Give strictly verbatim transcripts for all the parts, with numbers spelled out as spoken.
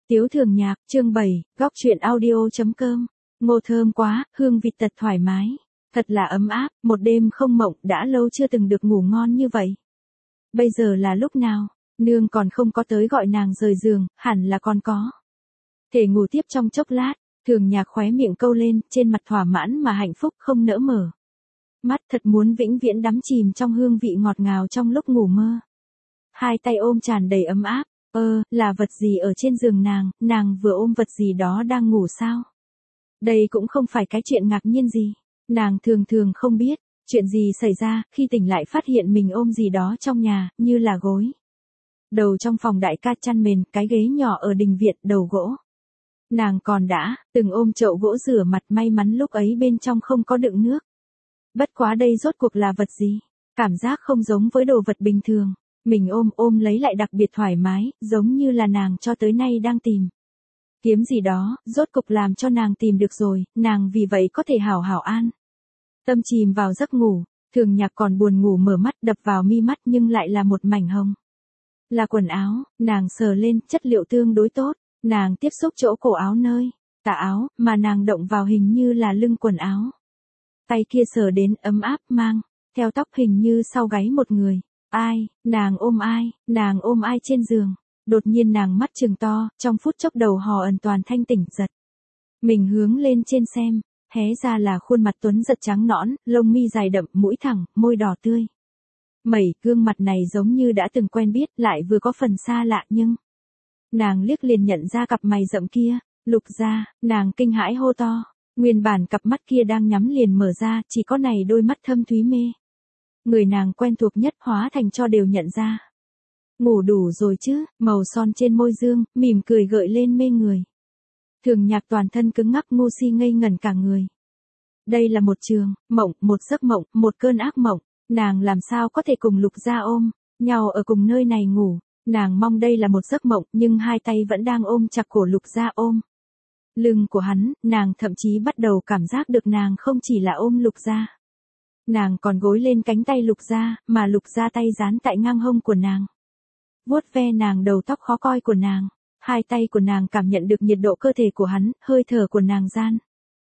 Tiếu Thường Nhạc, chương bảy, góc truyện audio.com. Ngô thơm quá, hương vị tật thoải mái. Thật là ấm áp, một đêm không mộng, đã lâu chưa từng được ngủ ngon như vậy. Bây giờ là lúc nào? Nương còn không có tới gọi nàng rời giường, hẳn là còn có. Thể ngủ tiếp trong chốc lát, Thường Nhạc khóe miệng câu lên, trên mặt thỏa mãn mà hạnh phúc không nỡ mở. Mắt thật muốn vĩnh viễn đắm chìm trong hương vị ngọt ngào trong lúc ngủ mơ. Hai tay ôm tràn đầy ấm áp. Ơ, là vật gì ở trên giường nàng, nàng vừa ôm vật gì đó đang ngủ sao? Đây cũng không phải cái chuyện ngạc nhiên gì. Nàng thường thường không biết, chuyện gì xảy ra, khi tỉnh lại phát hiện mình ôm gì đó trong nhà, như là gối. Đầu trong phòng đại ca chăn mền, cái ghế nhỏ ở đình viện, đầu gỗ. Nàng còn đã, từng ôm chậu gỗ rửa mặt, may mắn lúc ấy bên trong không có đựng nước. Bất quá đây rốt cuộc là vật gì? Cảm giác không giống với đồ vật bình thường. Mình ôm ôm lấy lại đặc biệt thoải mái, giống như là nàng cho tới nay đang tìm. Kiếm gì đó, rốt cục làm cho nàng tìm được rồi, nàng vì vậy có thể hảo hảo an. Tâm chìm vào giấc ngủ, Thường Nhạc còn buồn ngủ mở mắt đập vào mi mắt nhưng lại là một mảnh hồng. Là quần áo, nàng sờ lên, chất liệu tương đối tốt, nàng tiếp xúc chỗ cổ áo nơi, tà áo, mà nàng động vào hình như là lưng quần áo. Tay kia sờ đến ấm áp mang, theo tóc hình như sau gáy một người. Ai, nàng ôm ai, nàng ôm ai trên giường. Đột nhiên nàng mắt trừng to, trong phút chốc đầu hò ẩn toàn thanh tỉnh giật. Mình hướng lên trên xem, hé ra là khuôn mặt tuấn giật trắng nõn, lông mi dài đậm, mũi thẳng, môi đỏ tươi. Mẩy, gương mặt này giống như đã từng quen biết, lại vừa có phần xa lạ nhưng... Nàng liếc liền nhận ra cặp mày rậm kia, Lục Gia, nàng kinh hãi hô to. Nguyên bản cặp mắt kia đang nhắm liền mở ra, chỉ có này đôi mắt thâm thúy mê. Người nàng quen thuộc nhất hóa thành cho đều nhận ra. Ngủ đủ rồi chứ, màu son trên môi dương, mỉm cười gợi lên mê người. Thường Nhạc toàn thân cứng ngắc ngu si ngây ngẩn cả người. Đây là một trường, mộng, một giấc mộng, một cơn ác mộng, nàng làm sao có thể cùng Lục Gia ôm, nhau ở cùng nơi này ngủ, nàng mong đây là một giấc mộng nhưng hai tay vẫn đang ôm chặt cổ Lục Gia ôm. Lưng của hắn, nàng thậm chí bắt đầu cảm giác được nàng không chỉ là ôm Lục Gia. Nàng còn gối lên cánh tay Lục Gia, mà Lục Gia tay dán tại ngang hông của nàng. Vuốt ve nàng đầu tóc khó coi của nàng, hai tay của nàng cảm nhận được nhiệt độ cơ thể của hắn, hơi thở của nàng gian.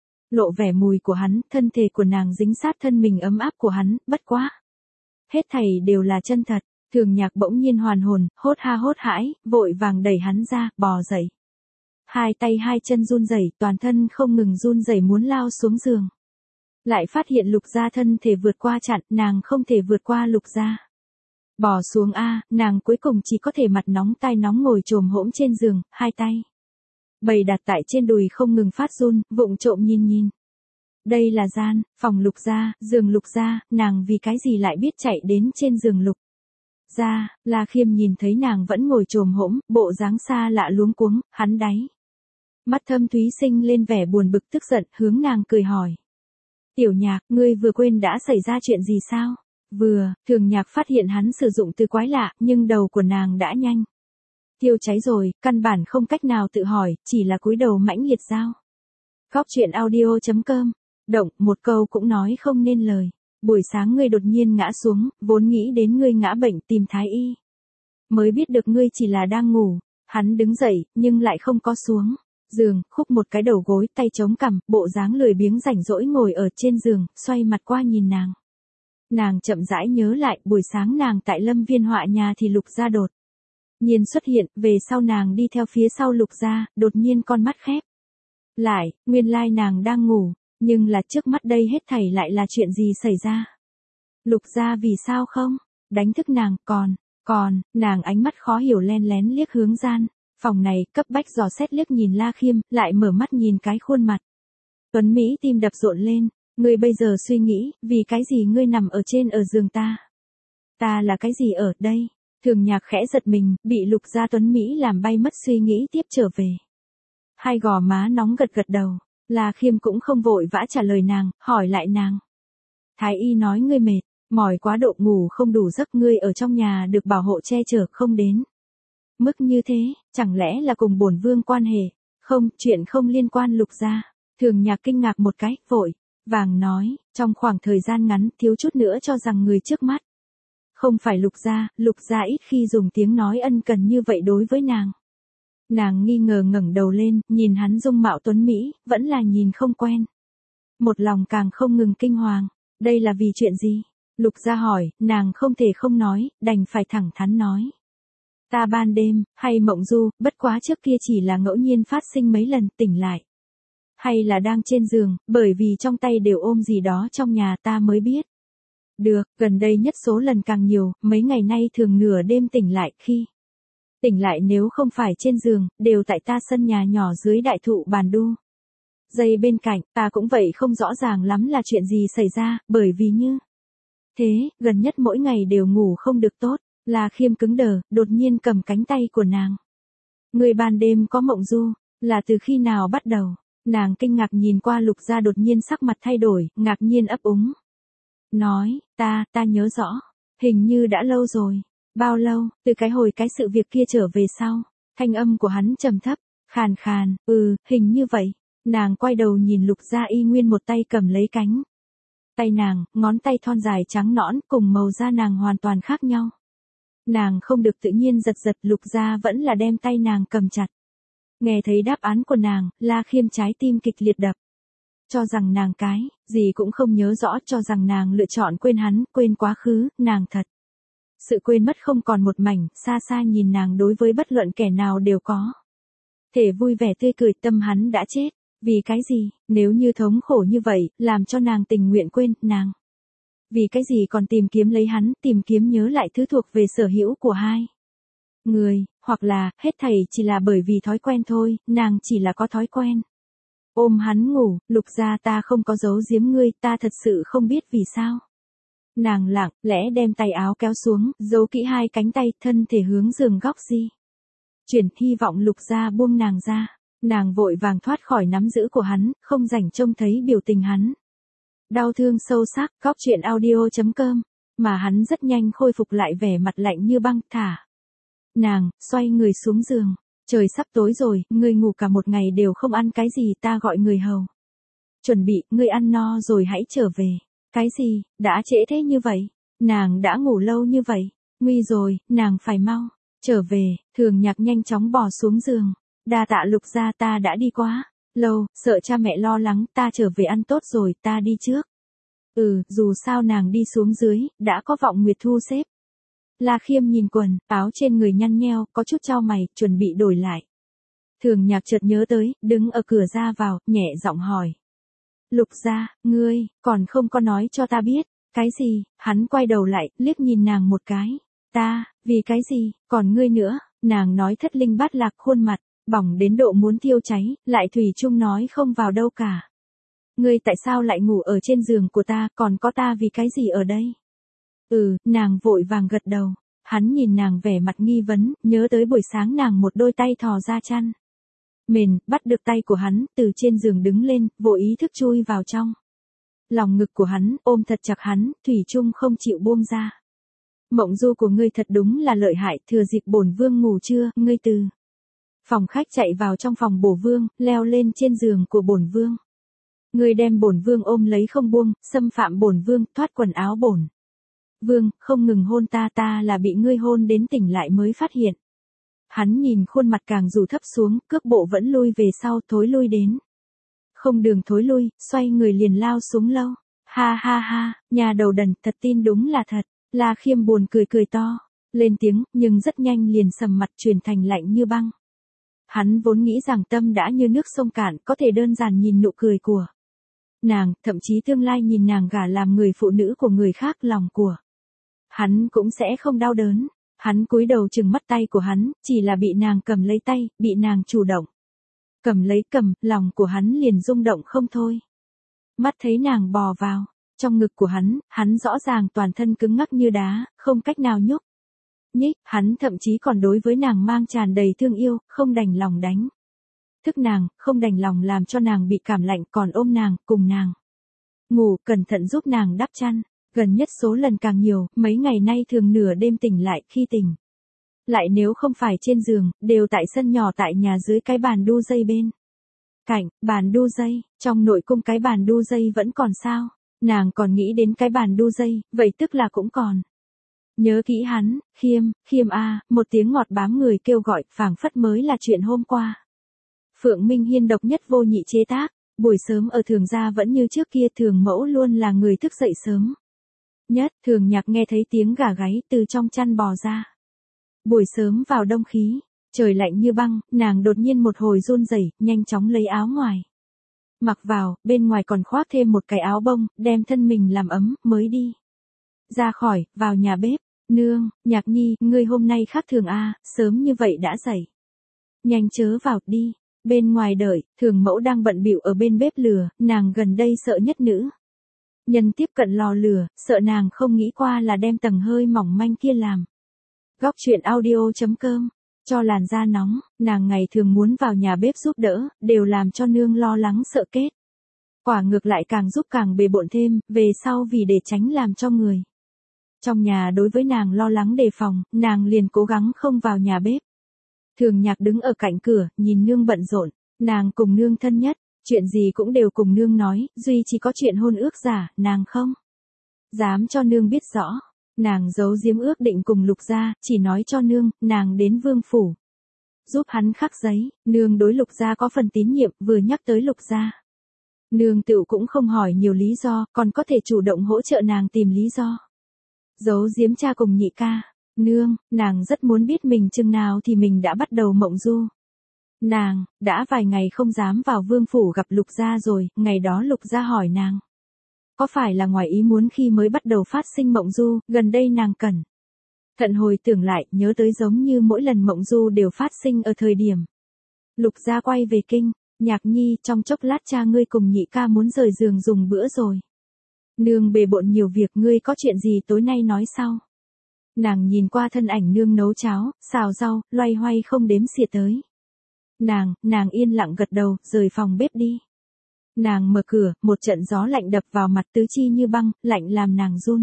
Lộ vẻ mùi của hắn, thân thể của nàng dính sát thân mình ấm áp của hắn, bất quá. Hết thảy đều là chân thật, Thường Nhạc bỗng nhiên hoàn hồn, hốt ha hốt hãi, vội vàng đẩy hắn ra, bò dậy. Hai tay hai chân run rẩy, toàn thân không ngừng run rẩy muốn lao xuống giường. Lại phát hiện Lục Gia thân thể vượt qua chặn, nàng không thể vượt qua Lục Gia. Bò xuống a, nàng cuối cùng chỉ có thể mặt nóng tai nóng ngồi chồm hỗn trên giường, hai tay bày đặt tại trên đùi không ngừng phát run, vụng trộm nhìn nhìn. Đây là gian, phòng Lục Gia, giường Lục Gia, nàng vì cái gì lại biết chạy đến trên giường Lục Gia? La Khiêm nhìn thấy nàng vẫn ngồi chồm hỗn, bộ dáng xa lạ luống cuống, hắn đáy mắt thâm thúy sinh lên vẻ buồn bực tức giận, hướng nàng cười hỏi. Tiểu Nhạc, ngươi vừa quên đã xảy ra chuyện gì sao? Vừa, Thường Nhạc phát hiện hắn sử dụng từ quái lạ, nhưng đầu của nàng đã nhanh tiêu cháy rồi, căn bản không cách nào tự hỏi, chỉ là cúi đầu mãnh liệt giao. Góc truyện audio.com. Động, một câu cũng nói không nên lời. Buổi sáng ngươi đột nhiên ngã xuống, vốn nghĩ đến ngươi ngã bệnh tìm thái y. Mới biết được ngươi chỉ là đang ngủ. Hắn đứng dậy, nhưng lại không có xuống giường, khúc một cái đầu gối, tay chống cằm, bộ dáng lười biếng rảnh rỗi ngồi ở trên giường, xoay mặt qua nhìn nàng. Nàng chậm rãi nhớ lại, buổi sáng nàng tại Lâm Viên họa nhà thì Lục Gia đột nhiên xuất hiện, về sau nàng đi theo phía sau Lục Gia, đột nhiên con mắt khép lại, nguyên lai nàng đang ngủ, nhưng là trước mắt đây hết thảy lại là chuyện gì xảy ra? Lục Gia vì sao không đánh thức nàng, còn, còn, nàng ánh mắt khó hiểu len lén liếc hướng gian. Phòng này, cấp bách dò xét liếc nhìn La Khiêm, lại mở mắt nhìn cái khuôn mặt tuấn Mỹ, tim đập rộn lên. Ngươi bây giờ suy nghĩ, vì cái gì ngươi nằm ở trên ở giường ta? Ta là cái gì ở đây? Thường Nhạc khẽ giật mình, bị Lục Gia tuấn Mỹ làm bay mất suy nghĩ tiếp trở về. Hai gò má nóng gật gật đầu, La Khiêm cũng không vội vã trả lời nàng, hỏi lại nàng. Thái y nói ngươi mệt, mỏi quá độ ngủ không đủ giấc, ngươi ở trong nhà được bảo hộ che chở không đến mức như thế, chẳng lẽ là cùng bổn vương quan hệ? Không, chuyện không liên quan Lục Gia. Thường Nhạc kinh ngạc một cái, vội vàng nói, trong khoảng thời gian ngắn, thiếu chút nữa cho rằng người trước mắt không phải Lục Gia, Lục Gia ít khi dùng tiếng nói ân cần như vậy đối với nàng. Nàng nghi ngờ ngẩng đầu lên, nhìn hắn dung mạo tuấn Mỹ, vẫn là nhìn không quen. Một lòng càng không ngừng kinh hoàng. Đây là vì chuyện gì? Lục Gia hỏi, nàng không thể không nói, đành phải thẳng thắn nói. Ta ban đêm, hay mộng du, bất quá trước kia chỉ là ngẫu nhiên phát sinh mấy lần, tỉnh lại. Hay là đang trên giường, bởi vì trong tay đều ôm gì đó trong nhà ta mới biết. Được, gần đây nhất số lần càng nhiều, mấy ngày nay thường nửa đêm tỉnh lại khi. Tỉnh lại nếu không phải trên giường, đều tại ta sân nhà nhỏ dưới đại thụ bàn đu. Dây bên cạnh, ta cũng vậy không rõ ràng lắm là chuyện gì xảy ra, bởi vì như. Thế, gần nhất mỗi ngày đều ngủ không được tốt, là Khiêm cứng đờ, đột nhiên cầm cánh tay của nàng. Người ban đêm có mộng du, là từ khi nào bắt đầu? Nàng kinh ngạc nhìn qua Lục Gia đột nhiên sắc mặt thay đổi, ngạc nhiên ấp úng. Nói, ta, ta nhớ rõ, hình như đã lâu rồi. Bao lâu, từ cái hồi cái sự việc kia trở về sau, thanh âm của hắn trầm thấp, khàn khàn, ừ, hình như vậy. Nàng quay đầu nhìn Lục Gia y nguyên một tay cầm lấy cánh. Tay nàng, ngón tay thon dài trắng nõn cùng màu da nàng hoàn toàn khác nhau. Nàng không được tự nhiên giật giật, Lục Gia vẫn là đem tay nàng cầm chặt. Nghe thấy đáp án của nàng, La Khiêm trái tim kịch liệt đập. Cho rằng nàng cái, gì cũng không nhớ rõ, cho rằng nàng lựa chọn quên hắn, quên quá khứ, nàng thật. Sự quên mất không còn một mảnh, xa xa nhìn nàng đối với bất luận kẻ nào đều có. Thể vui vẻ tươi cười, tâm hắn đã chết. Vì cái gì, nếu như thống khổ như vậy, làm cho nàng tình nguyện quên, nàng. Vì cái gì còn tìm kiếm lấy hắn, tìm kiếm nhớ lại thứ thuộc về sở hữu của hai người, hoặc là, hết thảy chỉ là bởi vì thói quen thôi, nàng chỉ là có thói quen. Ôm hắn ngủ, Lục Gia ta không có giấu giếm ngươi, ta thật sự không biết vì sao. Nàng lặng lẽ đem tay áo kéo xuống, giấu kỹ hai cánh tay, thân thể hướng giường góc di. Chuyển, hy vọng Lục Gia buông nàng ra. Nàng vội vàng thoát khỏi nắm giữ của hắn, không rảnh trông thấy biểu tình hắn. Đau thương sâu sắc, góc chuyện audio chấm com, mà hắn rất nhanh khôi phục lại vẻ mặt lạnh như băng, thả. Nàng, xoay người xuống giường, trời sắp tối rồi, ngươi ngủ cả một ngày đều không ăn cái gì, ta gọi người hầu. Chuẩn bị, ngươi ăn no rồi hãy trở về. Cái gì, đã trễ thế như vậy, nàng đã ngủ lâu như vậy, nguy rồi, nàng phải mau, trở về, Thường Nhạc nhanh chóng bò xuống giường. Đa tạ Lục Gia, ta đã đi quá lâu, sợ cha mẹ lo lắng, ta trở về ăn tốt rồi, ta đi trước. Ừ, dù sao nàng đi xuống dưới, đã có Vọng Nguyệt thu xếp. La Khiêm nhìn quần, áo trên người nhăn nheo, có chút chau mày, chuẩn bị đổi lại. Thường Nhạc chợt nhớ tới, đứng ở cửa ra vào, nhẹ giọng hỏi. Lục Gia, ngươi, còn không có nói cho ta biết, cái gì, hắn quay đầu lại, liếc nhìn nàng một cái. Ta, vì cái gì, còn ngươi nữa, nàng nói thất linh bát lạc khuôn mặt. Bỏng đến độ muốn thiêu cháy, lại thủy chung nói không vào đâu cả. Ngươi tại sao lại ngủ ở trên giường của ta, còn có ta vì cái gì ở đây? Ừ, nàng vội vàng gật đầu. Hắn nhìn nàng vẻ mặt nghi vấn, nhớ tới buổi sáng nàng một đôi tay thò ra chăn. Mền, bắt được tay của hắn, từ trên giường đứng lên, vô ý thức chui vào trong. Lòng ngực của hắn, ôm thật chặt hắn, thủy chung không chịu buông ra. Mộng du của ngươi thật đúng là lợi hại, thừa dịp bổn vương ngủ trưa, ngươi từ phòng khách chạy vào trong phòng bổ vương, leo lên trên giường của bổn vương. Ngươi đem bổn vương ôm lấy không buông, xâm phạm bổn vương, thoát quần áo bổn vương, không ngừng hôn ta, ta là bị ngươi hôn đến tỉnh lại mới phát hiện. Hắn nhìn khuôn mặt càng rủ thấp xuống, cước bộ vẫn lui về sau, thối lui đến. Không đường thối lui, xoay người liền lao xuống lâu. Ha ha ha, nhà đầu đần, thật tin đúng là thật. La Khiêm buồn cười cười to, lên tiếng, nhưng rất nhanh liền sầm mặt chuyển thành lạnh như băng. Hắn vốn nghĩ rằng tâm đã như nước sông cạn, có thể đơn giản nhìn nụ cười của nàng, thậm chí tương lai nhìn nàng gả làm người phụ nữ của người khác, lòng của hắn cũng sẽ không đau đớn. Hắn cúi đầu chừng mắt tay của hắn, chỉ là bị nàng cầm lấy tay, bị nàng chủ động cầm lấy cầm, lòng của hắn liền rung động không thôi. Mắt thấy nàng bò vào trong ngực của hắn, hắn rõ ràng toàn thân cứng ngắc như đá, không cách nào nhúc nhích, hắn thậm chí còn đối với nàng mang tràn đầy thương yêu, không đành lòng đánh thức nàng, không đành lòng làm cho nàng bị cảm lạnh, còn ôm nàng, cùng nàng ngủ, cẩn thận giúp nàng đắp chăn. Gần nhất số lần càng nhiều, mấy ngày nay thường nửa đêm tỉnh lại, khi tỉnh lại nếu không phải trên giường, đều tại sân nhỏ tại nhà dưới cái bàn đu dây bên cạnh, bàn đu dây, trong nội cung cái bàn đu dây vẫn còn sao? Nàng còn nghĩ đến cái bàn đu dây, vậy tức là cũng còn. Nhớ kỹ hắn, Khiêm, Khiêm a, một tiếng ngọt bám người kêu gọi, phảng phất mới là chuyện hôm qua. Phượng Minh Hiên độc nhất vô nhị chế tác, buổi sớm ở Thường gia vẫn như trước kia, Thường mẫu luôn là người thức dậy sớm nhất. Thường Nhạc nghe thấy tiếng gà gáy từ trong chăn bò ra. Buổi sớm vào đông khí, trời lạnh như băng, nàng đột nhiên một hồi run rẩy, nhanh chóng lấy áo ngoài mặc vào, bên ngoài còn khoác thêm một cái áo bông, đem thân mình làm ấm, mới đi ra khỏi, vào nhà bếp. Nương, Nhạc Nhi, ngươi hôm nay khác thường a, sớm như vậy đã dậy. Nhanh chớ vào đi. Bên ngoài đợi, Thường mẫu đang bận bịu ở bên bếp lửa, nàng gần đây sợ nhất nữ nhân tiếp cận lò lửa, sợ nàng không nghĩ qua là đem tầng hơi mỏng manh kia làm. Góc truyện audio chấm com, cho làn da nóng, nàng ngày thường muốn vào nhà bếp giúp đỡ, đều làm cho nương lo lắng sợ kết. Quả ngược lại càng giúp càng bề bộn thêm, về sau vì để tránh làm cho người trong nhà đối với nàng lo lắng đề phòng, nàng liền cố gắng không vào nhà bếp. Thường Nhạc đứng ở cạnh cửa, nhìn nương bận rộn, nàng cùng nương thân nhất, chuyện gì cũng đều cùng nương nói, duy chỉ có chuyện hôn ước giả, nàng không dám cho nương biết rõ. Nàng giấu giếm ước định cùng Lục gia, chỉ nói cho nương, nàng đến vương phủ giúp hắn khắc giấy. Nương đối Lục gia có phần tín nhiệm, vừa nhắc tới Lục gia, nương tựu cũng không hỏi nhiều lý do, còn có thể chủ động hỗ trợ nàng tìm lý do. Giấu giếm cha cùng nhị ca. Nương, nàng rất muốn biết mình chừng nào thì mình đã bắt đầu mộng du. Nàng, đã vài ngày không dám vào vương phủ gặp Lục gia rồi, ngày đó Lục gia hỏi nàng. Có phải là ngoài ý muốn khi mới bắt đầu phát sinh mộng du, gần đây nàng cẩn thận hồi tưởng lại, nhớ tới giống như mỗi lần mộng du đều phát sinh ở thời điểm Lục gia quay về kinh. Nhạc Nhi, trong chốc lát cha ngươi cùng nhị ca muốn rời giường dùng bữa rồi. Nương bề bộn nhiều việc, ngươi có chuyện gì tối nay nói sau. Nàng nhìn qua thân ảnh nương nấu cháo, xào rau, loay hoay không đếm xỉa tới. Nàng, nàng yên lặng gật đầu, rời phòng bếp đi. Nàng mở cửa, một trận gió lạnh đập vào mặt, tứ chi như băng, lạnh làm nàng run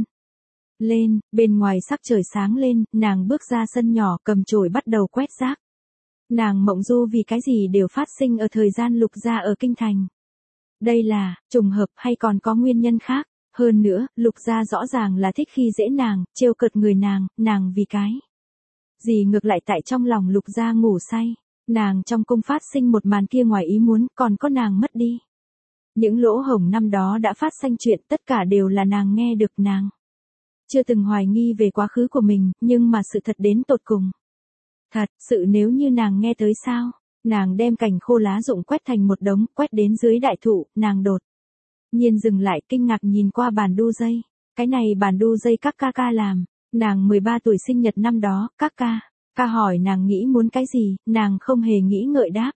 lên. Bên ngoài sắc trời sáng lên, nàng bước ra sân nhỏ, cầm chổi bắt đầu quét rác. Nàng mộng du vì cái gì đều phát sinh ở thời gian Lục gia ở kinh thành. Đây là trùng hợp hay còn có nguyên nhân khác? Hơn nữa, Lục gia rõ ràng là thích khi dễ nàng, trêu cợt người nàng, nàng vì cái gì ngược lại tại trong lòng Lục gia ngủ say. Nàng trong cung phát sinh một màn kia ngoài ý muốn, còn có nàng mất đi. Những lỗ hổng năm đó đã phát sinh chuyện, tất cả đều là nàng nghe được. Nàng chưa từng hoài nghi về quá khứ của mình, nhưng mà sự thật đến tột cùng. Thật sự nếu như nàng nghe tới sao? Nàng đem cành khô lá rụng quét thành một đống, quét đến dưới đại thụ, nàng đột nhiên dừng lại, kinh ngạc nhìn qua bàn đu dây. Cái này bàn đu dây các ca ca làm. Nàng mười ba tuổi sinh nhật năm đó, các ca ca hỏi nàng nghĩ muốn cái gì, nàng không hề nghĩ ngợi đáp.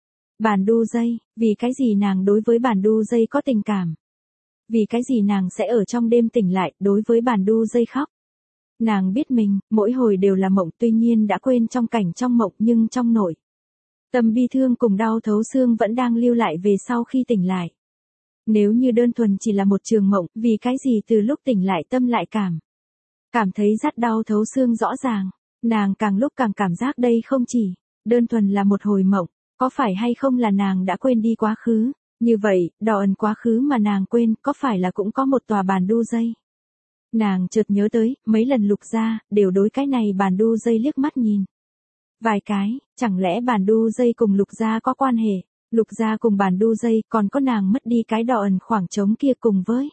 Bàn đu dây, vì cái gì nàng đối với bàn đu dây có tình cảm? Vì cái gì nàng sẽ ở trong đêm tỉnh lại, đối với bàn đu dây khóc? Nàng biết mình, mỗi hồi đều là mộng, tuy nhiên đã quên trong cảnh trong mộng, nhưng trong nội tâm bi thương cùng đau thấu xương vẫn đang lưu lại về sau khi tỉnh lại. Nếu như đơn thuần chỉ là một trường mộng, vì cái gì từ lúc tỉnh lại tâm lại cảm cảm thấy rất đau thấu xương rõ ràng. Nàng càng lúc càng cảm giác đây không chỉ đơn thuần là một hồi mộng, có phải hay không là nàng đã quên đi quá khứ. Như vậy, đò ẩn quá khứ mà nàng quên, có phải là cũng có một tòa bàn đu dây? Nàng chợt nhớ tới, mấy lần Lục gia đều đối cái này bàn đu dây liếc mắt nhìn vài cái, chẳng lẽ bàn đu dây cùng Lục gia có quan hệ? Lục gia cùng bàn đu dây, còn có nàng mất đi cái đò ẩn khoảng trống kia cùng với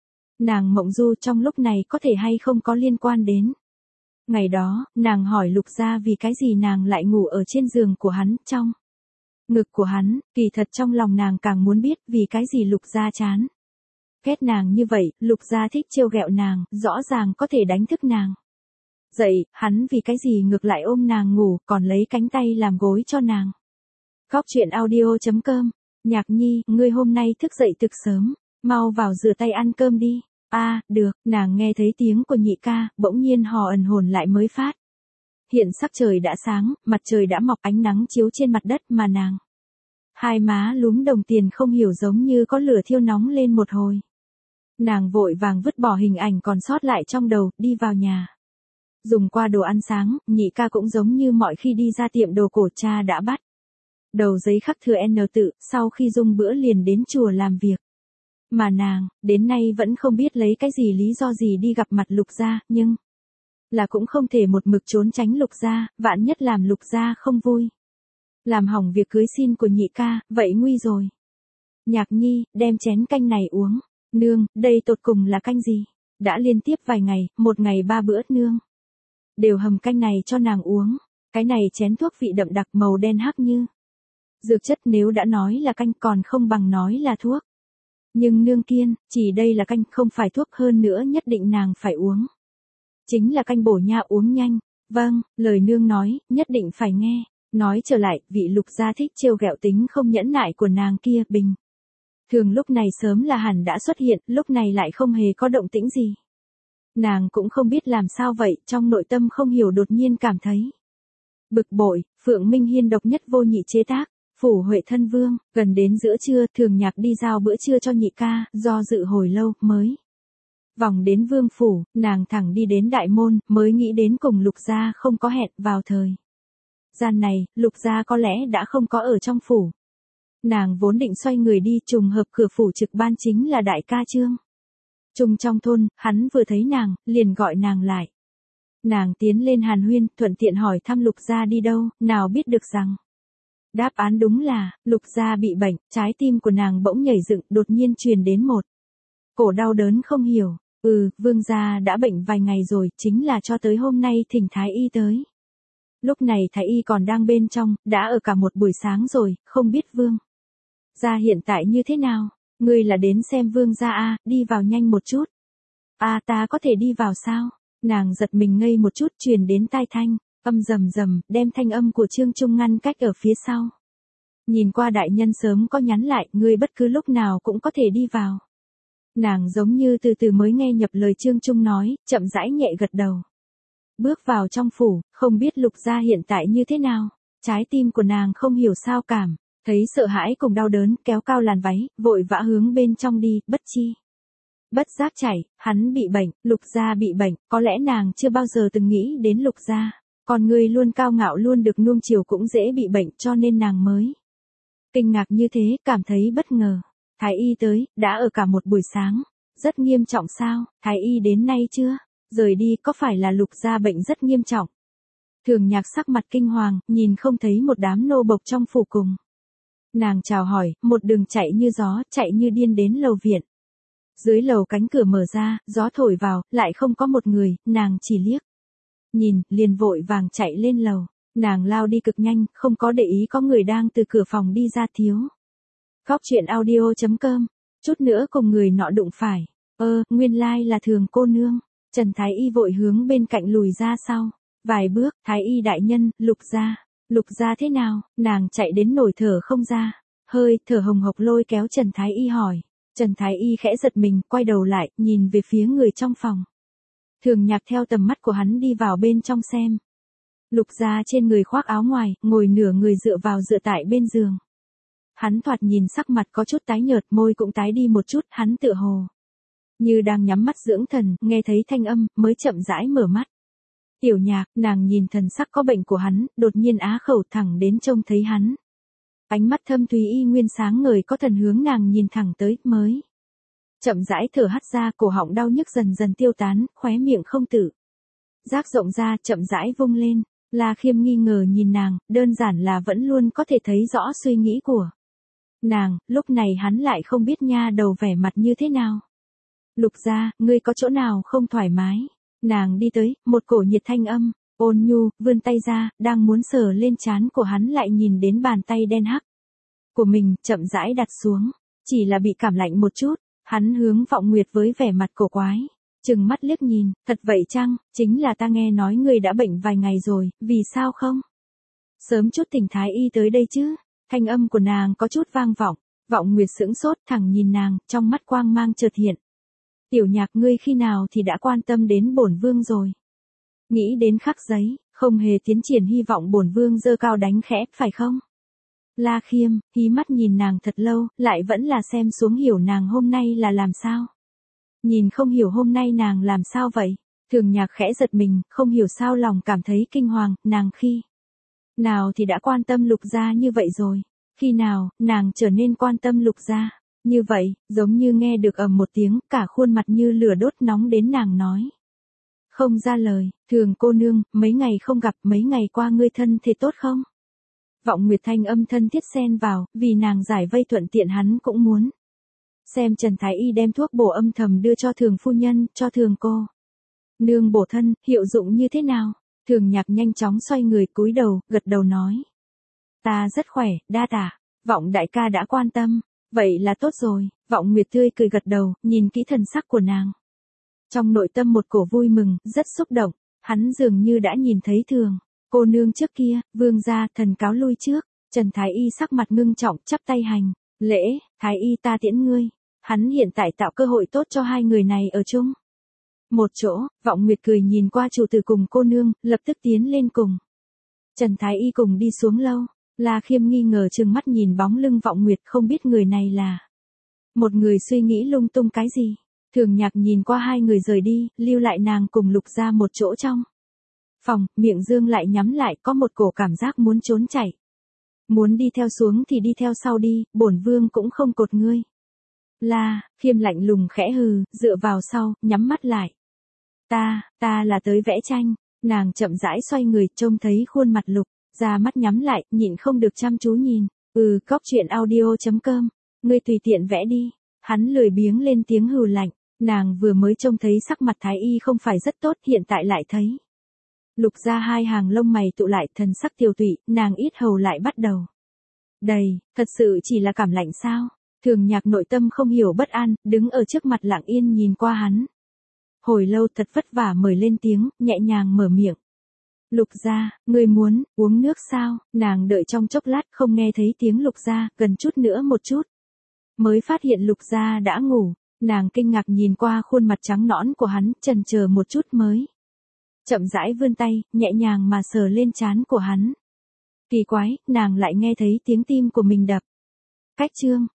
nàng mộng du trong lúc này có thể hay không có liên quan đến. Ngày đó, nàng hỏi Lục gia vì cái gì nàng lại ngủ ở trên giường của hắn, trong ngực của hắn, kỳ thật trong lòng nàng càng muốn biết vì cái gì Lục gia chán ghét nàng như vậy. Lục gia thích trêu ghẹo nàng, rõ ràng có thể đánh thức nàng dậy, hắn vì cái gì ngược lại ôm nàng ngủ, còn lấy cánh tay làm gối cho nàng. Góc truyện audio chấm com. Nhạc Nhi, ngươi hôm nay thức dậy thực sớm, mau vào rửa tay ăn cơm đi. A, à, được. Nàng nghe thấy tiếng của nhị ca, bỗng nhiên hò ẩn hồn lại mới phát hiện sắc trời đã sáng, mặt trời đã mọc, ánh nắng chiếu trên mặt đất mà nàng hai má lúm đồng tiền không hiểu giống như có lửa thiêu nóng lên một hồi. Nàng vội vàng vứt bỏ hình ảnh còn sót lại trong đầu, đi vào nhà. Dùng qua đồ ăn sáng, nhị ca cũng giống như mọi khi đi ra tiệm đồ cổ, cha đã bắt đầu giấy khắc thừa N tự, sau khi dùng bữa liền đến chùa làm việc. Mà nàng, đến nay vẫn không biết lấy cái gì lý do gì đi gặp mặt Lục gia, nhưng Là cũng không thể một mực trốn tránh Lục gia, vạn nhất làm Lục gia không vui. Làm hỏng việc cưới xin của nhị ca, vậy nguy rồi. Nhạc Nhi, đem chén canh này uống. Nương, đây tột cùng là canh gì? Đã liên tiếp vài ngày, một ngày ba bữa nương. Đều hầm canh này cho nàng uống. Cái này chén thuốc vị đậm đặc màu đen hắc như. Dược chất nếu đã nói là canh còn không bằng nói là thuốc. Nhưng nương kiên, chỉ đây là canh không phải thuốc hơn nữa nhất định nàng phải uống. Chính là canh bổ nha uống nhanh. Vâng, lời nương nói, nhất định phải nghe. Nói trở lại, vị Lục gia thích trêu ghẹo tính không nhẫn nại của nàng kia Bình. Thường lúc này sớm là hẳn đã xuất hiện, lúc này lại không hề có động tĩnh gì. Nàng cũng không biết làm sao vậy, trong nội tâm không hiểu đột nhiên cảm thấy. Bực bội, Phượng Minh Hiên độc nhất vô nhị chế tác, phủ Huệ thân vương, gần đến giữa trưa Thường Nhạc đi giao bữa trưa cho nhị ca, do dự hồi lâu, mới. Vòng đến vương phủ, nàng thẳng đi đến đại môn, mới nghĩ đến cùng Lục gia không có hẹn vào thời. Gian này, Lục gia có lẽ đã không có ở trong phủ. Nàng vốn định xoay người đi, trùng hợp cửa phủ trực ban chính là đại ca Trương. Trùng trong thôn, hắn vừa thấy nàng, liền gọi nàng lại. Nàng tiến lên hàn huyên, thuận tiện hỏi thăm Lục gia đi đâu, nào biết được rằng. Đáp án đúng là, Lục gia bị bệnh, trái tim của nàng bỗng nhảy dựng, đột nhiên truyền đến một. Cổ đau đớn không hiểu, ừ, vương gia đã bệnh vài ngày rồi, chính là cho tới hôm nay thỉnh thái y tới. Lúc này thái y còn đang bên trong, đã ở cả một buổi sáng rồi, không biết vương gia hiện tại như thế nào, ngươi là đến xem vương gia a, đi vào nhanh một chút. A ta có thể đi vào sao? Nàng giật mình ngây một chút truyền đến tai thanh, âm rầm rầm, đem thanh âm của Trương Trung ngăn cách ở phía sau. Nhìn qua đại nhân sớm có nhắn lại, ngươi bất cứ lúc nào cũng có thể đi vào. Nàng giống như từ từ mới nghe nhập lời Trương Trung nói, chậm rãi nhẹ gật đầu. Bước vào trong phủ, không biết Lục gia hiện tại như thế nào, trái tim của nàng không hiểu sao cảm, thấy sợ hãi cùng đau đớn, kéo cao làn váy, vội vã hướng bên trong đi, bất chi. Bất giác chảy, hắn bị bệnh, Lục gia bị bệnh, có lẽ nàng chưa bao giờ từng nghĩ đến Lục gia, còn người luôn cao ngạo luôn được nuông chiều cũng dễ bị bệnh cho nên nàng mới. Kinh ngạc như thế, cảm thấy bất ngờ. Thái y tới, đã ở cả một buổi sáng. Rất nghiêm trọng sao, thái y đến nay chưa? Rời đi có phải là Lục gia bệnh rất nghiêm trọng? Thường Nhạc sắc mặt kinh hoàng, nhìn không thấy một đám nô bộc trong phủ cùng. Nàng chào hỏi, một đường chạy như gió, chạy như điên đến lầu viện. Dưới lầu cánh cửa mở ra, gió thổi vào, lại không có một người, nàng chỉ liếc. Nhìn, liền vội vàng chạy lên lầu. Nàng lao đi cực nhanh, không có để ý có người đang từ cửa phòng đi ra thiếu. Góc chuyện audio chấm com, chút nữa cùng người nọ đụng phải. Ơ, nguyên lai like là Thường cô nương. Trần Thái Y vội hướng bên cạnh lùi ra sau. Vài bước, Thái Y đại nhân, Lục gia. Lục gia thế nào? Nàng chạy đến nổi thở không ra. Hơi, thở hồng hộc lôi kéo Trần Thái Y hỏi. Trần Thái Y khẽ giật mình, quay đầu lại, nhìn về phía người trong phòng. Thường Nhạc theo tầm mắt của hắn đi vào bên trong xem. Lục gia trên người khoác áo ngoài, ngồi nửa người dựa vào dựa tại bên giường. Hắn thoạt nhìn sắc mặt có chút tái nhợt, môi cũng tái đi một chút, hắn tựa hồ như đang nhắm mắt dưỡng thần, nghe thấy thanh âm, mới chậm rãi mở mắt. Tiểu Nhạc, nàng nhìn thần sắc có bệnh của hắn, đột nhiên á khẩu thẳng đến trông thấy hắn. Ánh mắt thâm thúy y nguyên sáng ngời có thần hướng nàng nhìn thẳng tới, mới chậm rãi thở hắt ra, cổ họng đau nhức dần dần tiêu tán, khóe miệng không tự giác rộng ra, chậm rãi vung lên. La Khiêm nghi ngờ nhìn nàng, đơn giản là vẫn luôn có thể thấy rõ suy nghĩ của nàng, lúc này hắn lại không biết nha đầu vẻ mặt như thế nào. Lục gia, ngươi có chỗ nào không thoải mái? Nàng đi tới, một cổ nhiệt thanh âm, ôn nhu, vươn tay ra, đang muốn sờ lên trán của hắn lại nhìn đến bàn tay đen hắc của mình, chậm rãi đặt xuống, chỉ là bị cảm lạnh một chút, hắn hướng Vọng Nguyệt với vẻ mặt cổ quái. Chừng mắt liếc nhìn, thật vậy chăng, chính là ta nghe nói ngươi đã bệnh vài ngày rồi, vì sao không? Sớm chút thỉnh thái y tới đây chứ, thanh âm của nàng có chút vang vọng, Vọng Nguyệt sững sốt thẳng nhìn nàng, trong mắt quang mang chợt hiện. Tiểu Nhạc ngươi khi nào thì đã quan tâm đến bổn vương rồi? Nghĩ đến khắc giấy, không hề tiến triển hy vọng bổn vương giơ cao đánh khẽ, phải không? La Khiêm, hí mắt nhìn nàng thật lâu, lại vẫn là xem xuống hiểu nàng hôm nay là làm sao. Nhìn không hiểu hôm nay nàng làm sao vậy? Thường Nhạc khẽ giật mình, không hiểu sao lòng cảm thấy kinh hoàng, nàng khi nào thì đã quan tâm Lục gia như vậy rồi? Khi nào, nàng trở nên quan tâm Lục gia? Như vậy, giống như nghe được ầm một tiếng, cả khuôn mặt như lửa đốt nóng đến nàng nói. không ra lời, Thường cô nương, mấy ngày không gặp, mấy ngày qua ngươi thân thể tốt không? Vọng Nguyệt thanh âm thân thiết xen vào, vì nàng giải vây thuận tiện hắn cũng muốn. Xem Trần Thái Y đem thuốc bổ âm thầm đưa cho Thường phu nhân, cho Thường cô. Nương bổ thân, hiệu dụng như thế nào? Thường Nhạc nhanh chóng xoay người cúi đầu, gật đầu nói. Ta rất khỏe, đa tạ. Vọng đại ca đã quan tâm. Vậy là tốt rồi. Vọng Nguyệt tươi cười gật đầu, nhìn kỹ thần sắc của nàng. Trong nội tâm một cổ vui mừng, rất xúc động. Hắn dường như đã nhìn thấy Thường cô nương trước kia, vương gia, thần cáo lui trước. Trần Thái Y sắc mặt ngưng trọng, chắp tay hành. Lễ, Thái Y ta tiễn ngươi. Hắn hiện tại tạo cơ hội tốt cho hai người này ở chung. Một chỗ, Vọng Nguyệt cười nhìn qua chủ tử cùng cô nương, lập tức tiến lên cùng. Trần Thái Y cùng đi xuống lâu. La Khiêm nghi ngờ trừng mắt nhìn bóng lưng Vọng Nguyệt, không biết người này là một người suy nghĩ lung tung cái gì. Thường Nhạc nhìn qua hai người rời đi, lưu lại nàng cùng Lục Gia một chỗ trong phòng, miệng dương lại nhắm lại, có một cổ cảm giác muốn trốn chạy. Muốn đi theo xuống thì đi theo sau đi, bổn vương cũng không cột ngươi. La Khiêm lạnh lùng khẽ hừ, dựa vào sau, nhắm mắt lại. Ta, ta là tới vẽ tranh. Nàng chậm rãi xoay người, trông thấy khuôn mặt Lục Gia mắt nhắm lại, nhịn không được chăm chú nhìn. Ừ, cóc truyện audio chấm com. Ngươi tùy tiện vẽ đi. Hắn lười biếng lên tiếng hừ lạnh. Nàng vừa mới trông thấy sắc mặt Thái Y không phải rất tốt, hiện tại lại thấy. Lục Gia hai hàng lông mày tụ lại, thần sắc tiêu tụy, nàng ít hầu lại bắt đầu. Đầy, thật sự chỉ là cảm lạnh sao? Thường Nhạc nội tâm không hiểu bất an, đứng ở trước mặt lặng yên nhìn qua hắn. Hồi lâu thật vất vả mời lên tiếng, nhẹ nhàng mở miệng. Lục Gia, ngươi muốn uống nước sao? Nàng đợi trong chốc lát không nghe thấy tiếng Lục Gia, gần chút nữa một chút. Mới phát hiện Lục Gia đã ngủ, nàng kinh ngạc nhìn qua khuôn mặt trắng nõn của hắn, chần chờ một chút mới. Chậm rãi vươn tay, nhẹ nhàng mà sờ lên trán của hắn. Kỳ quái, nàng lại nghe thấy tiếng tim của mình đập. Cách chương.